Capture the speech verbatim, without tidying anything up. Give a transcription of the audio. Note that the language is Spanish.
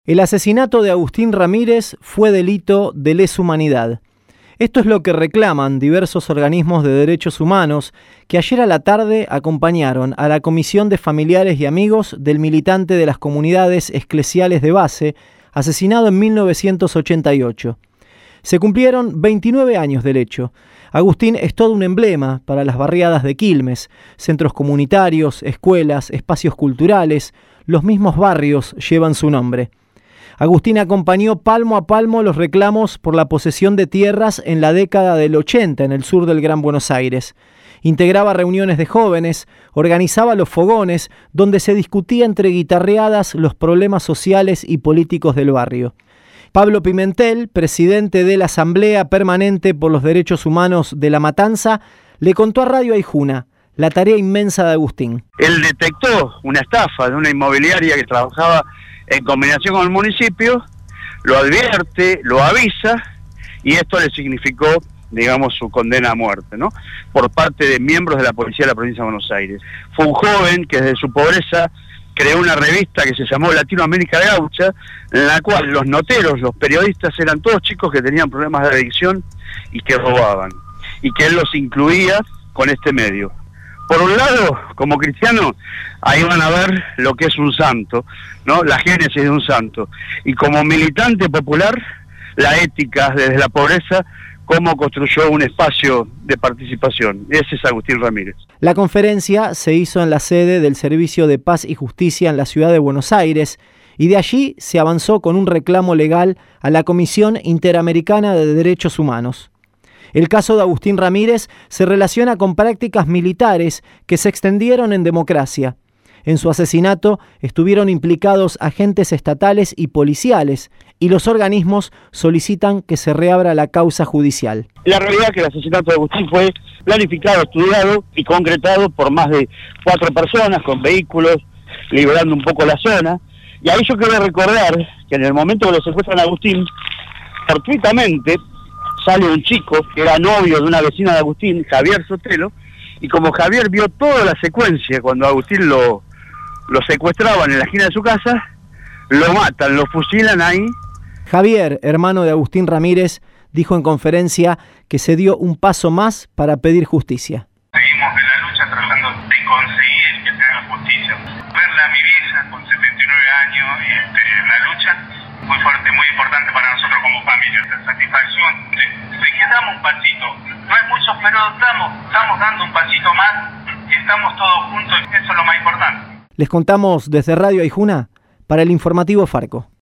El asesinato de Agustín Ramírez fue delito de lesa humanidad. Esto es lo que reclaman diversos organismos de derechos humanos que ayer a la tarde acompañaron a la Comisión de Familiares y Amigos del militante de las comunidades eclesiales de base, asesinado en mil novecientos ochenta y ocho. Se cumplieron veintinueve años del hecho. Agustín es todo un emblema para las barriadas de Quilmes, centros comunitarios, escuelas, espacios culturales, los mismos barrios llevan su nombre. Agustín acompañó palmo a palmo los reclamos por la posesión de tierras en la década del ochenta en el sur del Gran Buenos Aires. Integraba reuniones de jóvenes, organizaba los fogones donde se discutía entre guitarreadas los problemas sociales y políticos del barrio. Pablo Pimentel, presidente de la Asamblea Permanente por los Derechos Humanos de La Matanza, le contó a Radio Aijuna la tarea inmensa de Agustín. Él detectó una estafa de una inmobiliaria que trabajaba en combinación con el municipio, lo advierte, lo avisa, y esto le significó, digamos, su condena a muerte, ¿no? Por parte de miembros de la policía de la provincia de Buenos Aires. Fue un joven que desde su pobreza creó una revista que se llamó Latinoamérica Gaucha, en la cual los noteros, los periodistas, eran todos chicos que tenían problemas de adicción y que robaban, y que él los incluía con este medio. Por un lado, como cristiano, ahí van a ver lo que es un santo, ¿no? La génesis de un santo. Y como militante popular, la ética desde la pobreza, cómo construyó un espacio de participación. Ese es Agustín Ramírez. La conferencia se hizo en la sede del Servicio de Paz y Justicia en la ciudad de Buenos Aires, y de allí se avanzó con un reclamo legal a la Comisión Interamericana de Derechos Humanos. El caso de Agustín Ramírez se relaciona con prácticas militares que se extendieron en democracia. En su asesinato estuvieron implicados agentes estatales y policiales, y los organismos solicitan que se reabra la causa judicial. La realidad es que el asesinato de Agustín fue planificado, estudiado y concretado por más de cuatro personas con vehículos, liberando un poco la zona. Y ahí yo quiero recordar que en el momento que lo secuestran a Agustín, fortuitamente sale un chico que era novio de una vecina de Agustín, Javier Sotelo, y como Javier vio toda la secuencia cuando Agustín lo, lo secuestraban en la esquina de su casa, lo matan, lo fusilan ahí. Javier, hermano de Agustín Ramírez, dijo en conferencia que se dio un paso más para pedir justicia. Seguimos en la lucha tratando de conseguir que se haga justicia. Verla a mi vieja con setenta y nueve años este, en la lucha, muy fuerte, muy importante para nosotros como familia. La satisfacción de, de que damos un pasito. No es mucho, pero estamos, estamos dando un pasito más y estamos todos juntos. Eso es lo más importante. Les contamos desde Radio Aijuna para el informativo Farco.